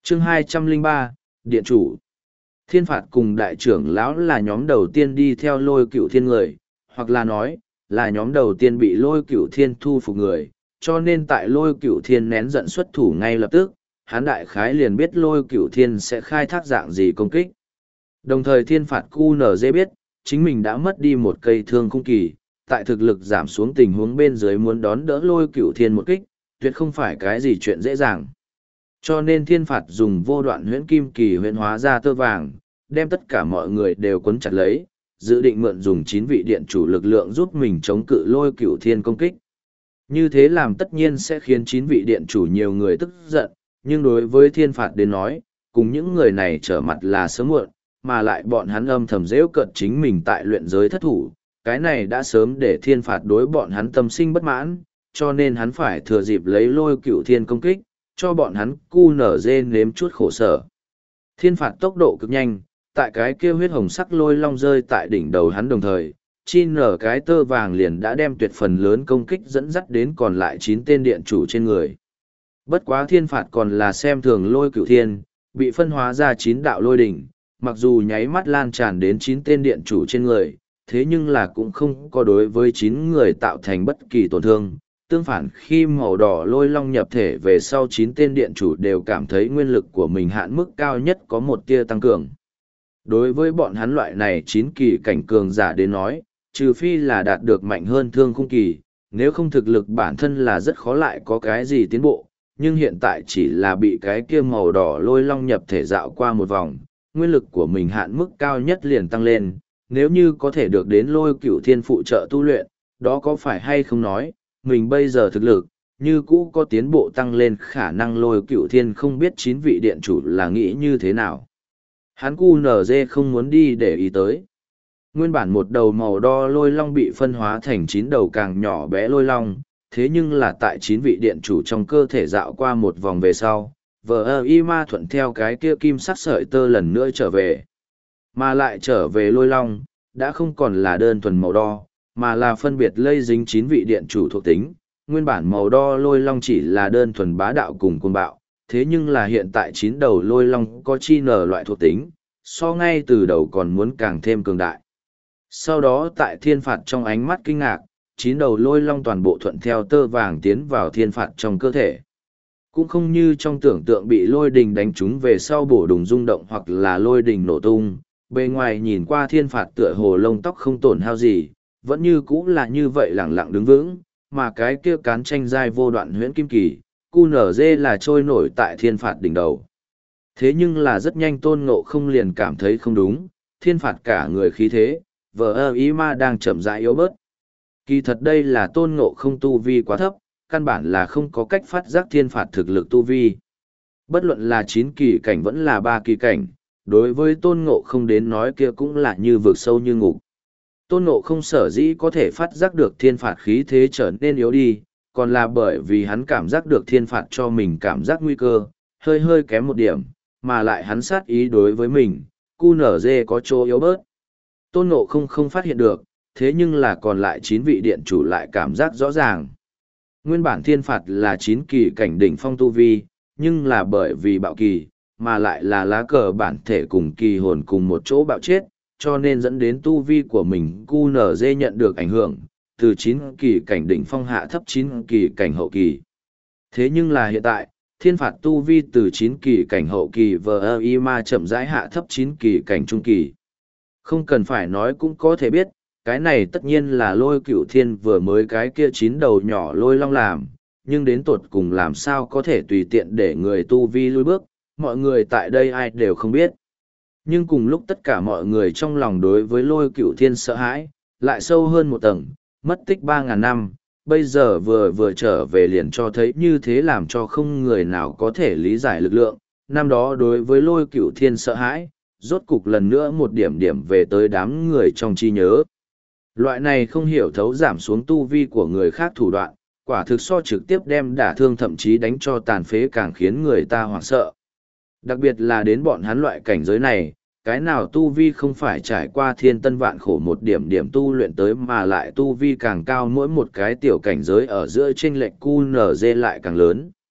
Chương 203, Điện chủ. Thiên phạt cùng đại trưởng lão là nhóm đầu tiên đi theo Lôi Cửu Thiên người, hoặc là nói, là nhóm đầu tiên bị Lôi Cửu Thiên thu phục người, cho nên tại Lôi Cửu Thiên nén giận xuất thủ ngay lập tức, hắn đại khái liền biết Lôi Cửu Thiên sẽ khai thác dạng gì công kích. Đồng thời thiên phạt QNZ biết, chính mình đã mất đi một cây thương khung kỳ, tại thực lực giảm xuống tình huống bên dưới muốn đón đỡ Lôi Cửu Thiên một kích, tuyệt không phải cái gì chuyện dễ dàng. Cho nên thiên phạt dùng vô đoạn huyễn kim kỳ huyễn hóa ra tơ vàng, đem tất cả mọi người đều cuốn chặt lấy, dự định mượn dùng 9 vị điện chủ lực lượng giúp mình chống cự Lôi Cửu Thiên công kích. Như thế làm tất nhiên sẽ khiến 9 vị điện chủ nhiều người tức giận, nhưng đối với thiên phạt đến nói, cùng những người này trở mặt là sớm muộn, mà lại bọn hắn âm thầm dễ cợt chính mình tại luyện giới thất thủ, cái này đã sớm để thiên phạt đối bọn hắn tâm sinh bất mãn, cho nên hắn phải thừa dịp lấy Lôi Cửu Thiên công kích, cho bọn hắn QNZ nếm chút khổ sở. Thiên phạt tốc độ cực nhanh, tại cái kia huyết hồng sắc lôi long rơi tại đỉnh đầu hắn đồng thời, chi nở cái tơ vàng liền đã đem tuyệt phần lớn công kích dẫn dắt đến còn lại 9 tên điện chủ trên người. Bất quá thiên phạt còn là xem thường Lôi Cửu Thiên, bị phân hóa ra 9 đạo lôi đỉnh, mặc dù nháy mắt lan tràn đến 9 tên điện chủ trên người, thế nhưng là cũng không có đối với 9 người tạo thành bất kỳ tổn thương. Tương phản khi màu đỏ lôi long nhập thể về sau 9 tên điện chủ đều cảm thấy nguyên lực của mình hạn mức cao nhất có một tia tăng cường. Đối với bọn hắn loại này 9 kỳ cảnh cường giả đến nói, trừ phi là đạt được mạnh hơn thương khung kỳ, nếu không thực lực bản thân là rất khó lại có cái gì tiến bộ, nhưng hiện tại chỉ là bị cái kia màu đỏ lôi long nhập thể dạo qua một vòng, nguyên lực của mình hạn mức cao nhất liền tăng lên, nếu như có thể được đến Lôi Cửu Thiên phụ trợ tu luyện, đó có phải hay không nói, mình bây giờ thực lực, như cũ có tiến bộ tăng lên khả năng Lôi Cửu Thiên không biết 9 vị điện chủ là nghĩ như thế nào. Hắn QNZ không muốn đi để ý tới. Nguyên bản một đầu màu đo lôi long bị phân hóa thành 9 đầu càng nhỏ bé lôi long, thế nhưng là tại 9 vị điện chủ trong cơ thể dạo qua một vòng về sau, y ma thuận theo cái kia kim sắc sợi tơ lần nữa trở về. Mà lại trở về lôi long, đã không còn là đơn thuần màu đo, mà là phân biệt lây dính 9 vị điện chủ thuộc tính. Nguyên bản màu đo lôi long chỉ là đơn thuần bá đạo cùng côn bạo, thế nhưng là hiện tại 9 đầu lôi long có chi nở loại thuộc tính, so ngay từ đầu còn muốn càng thêm cường đại. Sau đó tại thiên phạt trong ánh mắt kinh ngạc, 9 đầu lôi long toàn bộ thuận theo tơ vàng tiến vào thiên phạt trong cơ thể. Cũng không như trong tưởng tượng bị lôi đình đánh trúng về sau bổ đùng rung động hoặc là lôi đình nổ tung, bề ngoài nhìn qua thiên phạt tựa hồ lông tóc không tổn hao gì, vẫn như cũ là như vậy lẳng lặng đứng vững, mà cái kia cán tranh dai vô đoạn huyễn kim kỳ, QNZ là trôi nổi tại thiên phạt đỉnh đầu. Thế nhưng là rất nhanh Tôn Ngộ không liền cảm thấy không đúng, thiên phạt cả người khí thế, ý ma đang chậm rãi yếu bớt. Kỳ thật đây là Tôn Ngộ không tu vi quá thấp, căn bản là không có cách phát giác thiên phạt thực lực tu vi. Bất luận là 9 kỳ cảnh vẫn là 3 kỳ cảnh, đối với Tôn Ngộ không đến nói kia cũng là như vực sâu như ngục. Tôn Ngộ không sở dĩ có thể phát giác được thiên phạt khí thế trở nên yếu đi, còn là bởi vì hắn cảm giác được thiên phạt cho mình cảm giác nguy cơ, hơi hơi kém một điểm, mà lại hắn sát ý đối với mình, QNZ có chỗ yếu bớt. Tôn Ngộ không phát hiện được, thế nhưng là còn lại 9 vị điện chủ lại cảm giác rõ ràng. Nguyên bản thiên phạt là 9 kỳ cảnh đỉnh phong tu vi, nhưng là bởi vì bạo kỳ, mà lại là lá cờ bản thể cùng kỳ hồn cùng một chỗ bạo chết, cho nên dẫn đến tu vi của mình QNZ nhận được ảnh hưởng, từ 9 kỳ cảnh đỉnh phong hạ thấp 9 kỳ cảnh hậu kỳ. Thế nhưng là hiện tại, thiên phạt tu vi từ 9 kỳ cảnh hậu kỳ ma chậm rãi hạ thấp 9 kỳ cảnh trung kỳ. Không cần phải nói cũng có thể biết, cái này tất nhiên là Lôi Cửu Thiên vừa mới cái kia 9 đầu nhỏ lôi long làm, nhưng đến tột cùng làm sao có thể tùy tiện để người tu vi lui bước, mọi người tại đây ai đều không biết. Nhưng cùng lúc tất cả mọi người trong lòng đối với Lôi Cửu Thiên sợ hãi, lại sâu hơn một tầng, mất tích 3.000 năm, bây giờ vừa trở về liền cho thấy như thế làm cho không người nào có thể lý giải lực lượng. Năm đó đối với Lôi Cửu Thiên sợ hãi, rốt cục lần nữa một điểm điểm về tới đám người trong trí nhớ. Loại này không hiểu thấu giảm xuống tu vi của người khác thủ đoạn, quả thực so trực tiếp đem đả thương thậm chí đánh cho tàn phế càng khiến người ta hoảng sợ. Đặc biệt là đến bọn hắn loại cảnh giới này, cái nào tu vi không phải trải qua thiên tân vạn khổ một điểm điểm tu luyện tới mà lại tu vi càng cao mỗi một cái tiểu cảnh giới ở giữa chênh lệch QNZ lại càng lớn.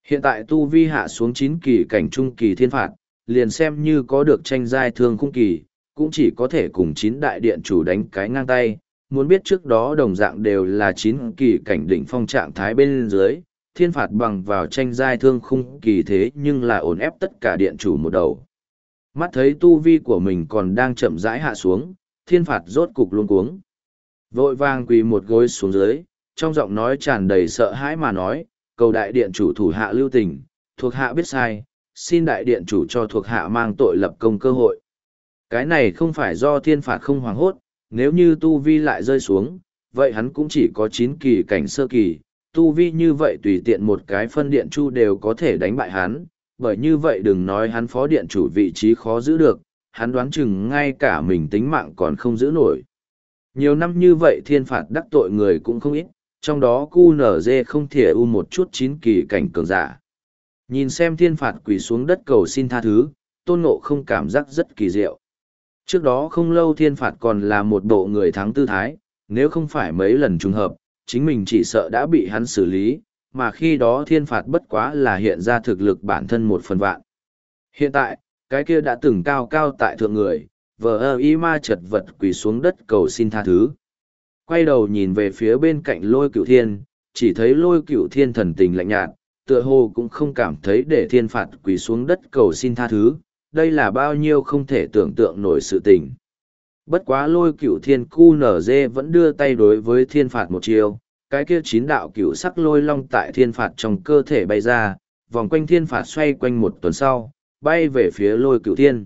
Hiện tại tu vi hạ xuống 9 kỳ cảnh trung kỳ thiên phạt, liền xem như có được tranh giai thương khung kỳ, cũng chỉ có thể cùng 9 đại điện chủ đánh cái ngang tay. Muốn biết trước đó đồng dạng đều là 9 kỳ cảnh đỉnh phong trạng thái bên dưới, thiên phạt bằng vào tranh giai thương khung kỳ thế nhưng là ổn ép tất cả điện chủ một đầu. Mắt thấy tu vi của mình còn đang chậm rãi hạ xuống, thiên phạt rốt cục luống cuống. Vội vàng quỳ một gối xuống dưới, trong giọng nói tràn đầy sợ hãi mà nói, cầu đại điện chủ thủ hạ lưu tình, thuộc hạ biết sai, xin đại điện chủ cho thuộc hạ mang tội lập công cơ hội. Cái này không phải do thiên phạt không hoảng hốt, nếu như tu vi lại rơi xuống, vậy hắn cũng chỉ có 9 kỳ cảnh sơ kỳ, tu vi như vậy tùy tiện một cái phân điện chu đều có thể đánh bại hắn, bởi như vậy đừng nói hắn phó điện chủ vị trí khó giữ được, hắn đoán chừng ngay cả mình tính mạng còn không giữ nổi. Nhiều năm như vậy thiên phạt đắc tội người cũng không ít, trong đó QNZ không thể u một chút 9 kỳ cảnh cường giả. Nhìn xem thiên phạt quỳ xuống đất cầu xin tha thứ, Tôn Ngộ không cảm giác rất kỳ diệu. Trước đó không lâu thiên phạt còn là một bộ người thắng tư thái, nếu không phải mấy lần trùng hợp, chính mình chỉ sợ đã bị hắn xử lý, mà khi đó thiên phạt bất quá là hiện ra thực lực bản thân 1/1000. Hiện tại, cái kia đã từng cao cao tại thượng người, vờ y ma chật vật quỳ xuống đất cầu xin tha thứ. Quay đầu nhìn về phía bên cạnh Lôi Cửu Thiên, chỉ thấy Lôi Cửu Thiên thần tình lạnh nhạt, tựa hồ cũng không cảm thấy để thiên phạt quỳ xuống đất cầu xin tha thứ, đây là bao nhiêu không thể tưởng tượng nổi sự tình. Bất quá Lôi Cửu Thiên QNZ vẫn đưa tay đối với thiên phạt một chiều, cái kia 9 đạo cửu sắc lôi long tại thiên phạt trong cơ thể bay ra, vòng quanh thiên phạt xoay quanh một tuần sau, bay về phía Lôi Cửu Thiên.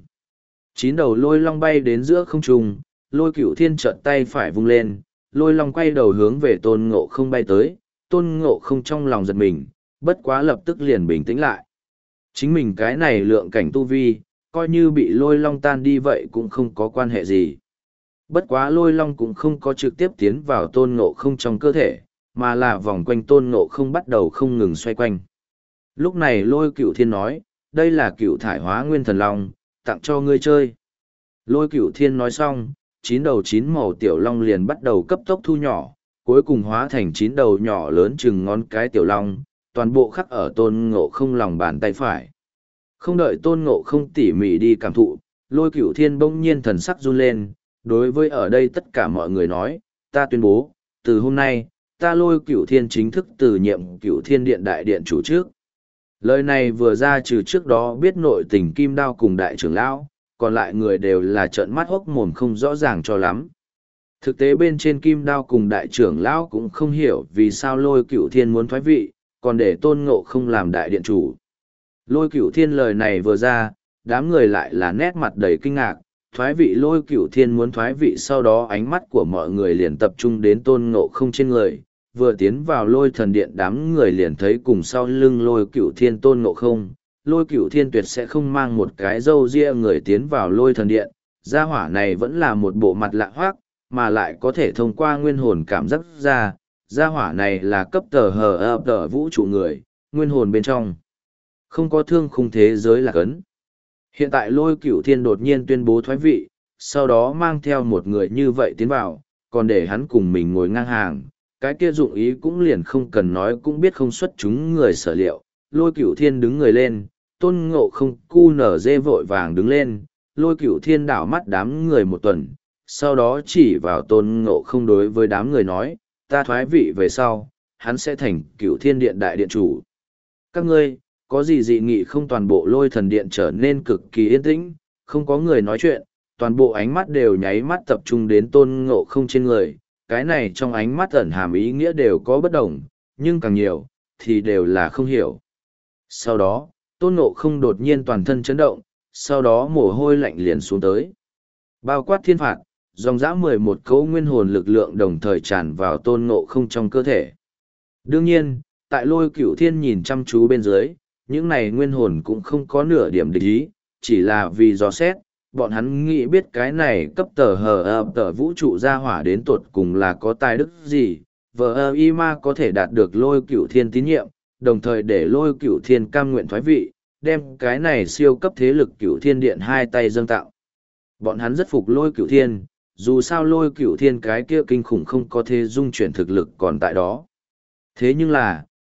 9 đầu lôi long bay đến giữa không trung, Lôi Cửu Thiên trợn tay phải vung lên, lôi long quay đầu hướng về Tôn Ngộ không bay tới, Tôn Ngộ không trong lòng giật mình, bất quá lập tức liền bình tĩnh lại. Chính mình cái này lượng cảnh tu vi, coi như bị lôi long tan đi vậy cũng không có quan hệ gì. Bất quá lôi long cũng không có trực tiếp tiến vào Tôn Ngộ không trong cơ thể, mà là vòng quanh Tôn Ngộ không bắt đầu không ngừng xoay quanh. Lúc này Lôi Cửu Thiên nói, đây là Cửu thải hóa nguyên thần long, tặng cho ngươi chơi. Lôi Cửu Thiên nói xong, 9 đầu 9 màu tiểu long liền bắt đầu cấp tốc thu nhỏ, cuối cùng hóa thành 9 đầu nhỏ lớn chừng ngón cái tiểu long, toàn bộ khắc ở Tôn Ngộ không lòng bàn tay phải. Không đợi Tôn Ngộ không tỉ mỉ đi cảm thụ, Lôi Cửu Thiên bỗng nhiên thần sắc run lên, đối với ở đây tất cả mọi người nói, ta tuyên bố, từ hôm nay, ta Lôi Cửu Thiên chính thức từ nhiệm Cửu Thiên Điện đại điện chủ trước. Lời này vừa ra trừ trước đó biết nội tình Kim Đao cùng đại trưởng lão, còn lại người đều là trợn mắt hốc mồm không rõ ràng cho lắm. Thực tế bên trên Kim Đao cùng đại trưởng lão cũng không hiểu vì sao Lôi Cửu Thiên muốn thoái vị, còn để Tôn Ngộ không làm đại điện chủ. Lôi Cửu Thiên lời này vừa ra, đám người lại là nét mặt đầy kinh ngạc, thoái vị Lôi Cửu Thiên muốn thoái vị, sau đó ánh mắt của mọi người liền tập trung đến Tôn Ngộ không trên người, vừa tiến vào Lôi Thần Điện đám người liền thấy cùng sau lưng Lôi Cửu Thiên Tôn Ngộ không. Lôi Cửu Thiên tuyệt sẽ không mang một cái râu ria người tiến vào Lôi Thần Điện, gia hỏa này vẫn là một bộ mặt lạ hoác, mà lại có thể thông qua nguyên hồn cảm giác ra, gia hỏa này là cấp tờ hờ tờ vũ trụ người, nguyên hồn bên trong. Không có thương khung thế giới là cấn. Hiện tại Lôi Cửu Thiên đột nhiên tuyên bố thoái vị, sau đó mang theo một người như vậy tiến vào, còn để hắn cùng mình ngồi ngang hàng, cái kia dụng ý cũng liền không cần nói cũng biết không xuất chúng người sở liệu. Lôi Cửu Thiên đứng người lên, Tôn Ngộ không QNZ vội vàng đứng lên, Lôi Cửu Thiên đảo mắt đám người một tuần, sau đó chỉ vào Tôn Ngộ không đối với đám người nói, ta thoái vị về sau, hắn sẽ thành Cửu Thiên Điện đại điện chủ. Các ngươi, có gì dị nghị không? Toàn bộ Lôi Thần Điện trở nên cực kỳ yên tĩnh, không có người nói chuyện, toàn bộ ánh mắt đều nháy mắt tập trung đến Tôn Ngộ không trên người, cái này trong ánh mắt ẩn hàm ý nghĩa đều có bất đồng, nhưng càng nhiều, thì đều là không hiểu. Sau đó, Tôn Ngộ không đột nhiên toàn thân chấn động, sau đó mồ hôi lạnh liền xuống tới. Bao quát thiên phạt, dòng dã 11 cấu nguyên hồn lực lượng đồng thời tràn vào Tôn Ngộ không trong cơ thể. Đương nhiên, tại Lôi Cửu Thiên nhìn chăm chú bên dưới, những này nguyên hồn cũng không có nửa điểm địch ý, chỉ là vì dò xét, bọn hắn nghĩ biết cái này cấp tờ tờ vũ trụ gia hỏa đến tột cùng là có tài đức gì, vờ y ma có thể đạt được Lôi Cửu Thiên tín nhiệm, đồng thời để Lôi Cửu Thiên cam nguyện thoái vị, đem cái này siêu cấp thế lực Cửu Thiên Điện hai tay dâng tặng. Bọn hắn rất phục Lôi Cửu Thiên, dù sao Lôi Cửu Thiên cái kia kinh khủng không có thể dung chuyển thực lực còn tại đó. Thế nhưng là,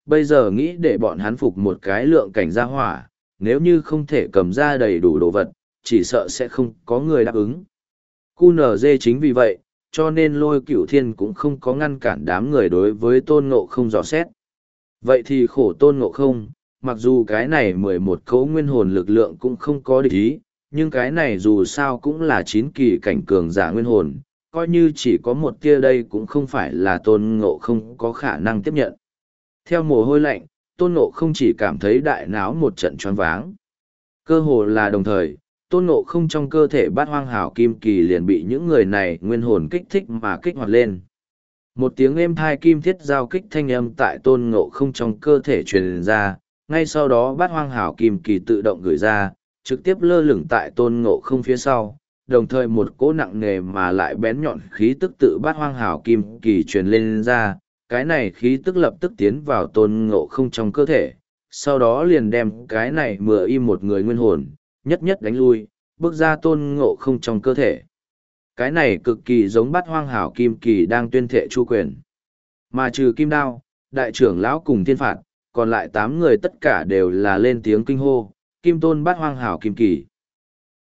bây giờ nghĩ để bọn hắn phục một cái lượng cảnh gia hỏa, nếu như không thể cầm ra đầy đủ đồ vật, chỉ sợ sẽ không có người đáp ứng. QNZ chính vì vậy, cho nên Lôi Cửu Thiên cũng không có ngăn cản đám người đối với Tôn Ngộ Không dò xét. Vậy thì khổ Tôn Ngộ Không, mặc dù cái này 11 cấu nguyên hồn lực lượng cũng không có địch ý, nhưng cái này dù sao cũng là 9 kỳ cảnh cường giả nguyên hồn, coi như chỉ có một tia đây cũng không phải là Tôn Ngộ Không có khả năng tiếp nhận. Theo mồ hôi lạnh, Tôn Ngộ Không chỉ cảm thấy đại náo một trận choáng váng. Cơ hồ là đồng thời, Tôn Ngộ Không trong cơ thể Bát Hoang Hảo Kim Kỳ liền bị những người này nguyên hồn kích thích mà kích hoạt lên. Một tiếng êm thai kim thiết giao kích thanh âm tại Tôn Ngộ Không trong cơ thể truyền ra, ngay sau đó Bát Hoang Hảo Kim Kỳ tự động gửi ra, trực tiếp lơ lửng tại Tôn Ngộ Không phía sau, đồng thời một cỗ nặng nề mà lại bén nhọn khí tức tự Bát Hoang Hảo Kim Kỳ truyền lên ra, cái này khí tức lập tức tiến vào Tôn Ngộ Không trong cơ thể, sau đó liền đem cái này mừa im một người nguyên hồn, nhất nhất đánh lui, bước ra Tôn Ngộ Không trong cơ thể. Cái này cực kỳ giống Bát Hoang Hảo Kim Kỳ đang tuyên thệ chu quyền. Mà trừ Kim Đao, đại trưởng lão cùng Thiên Phạt, còn lại 8 người tất cả đều là lên tiếng kinh hô, Kim Tôn Bát Hoang Hảo Kim Kỳ.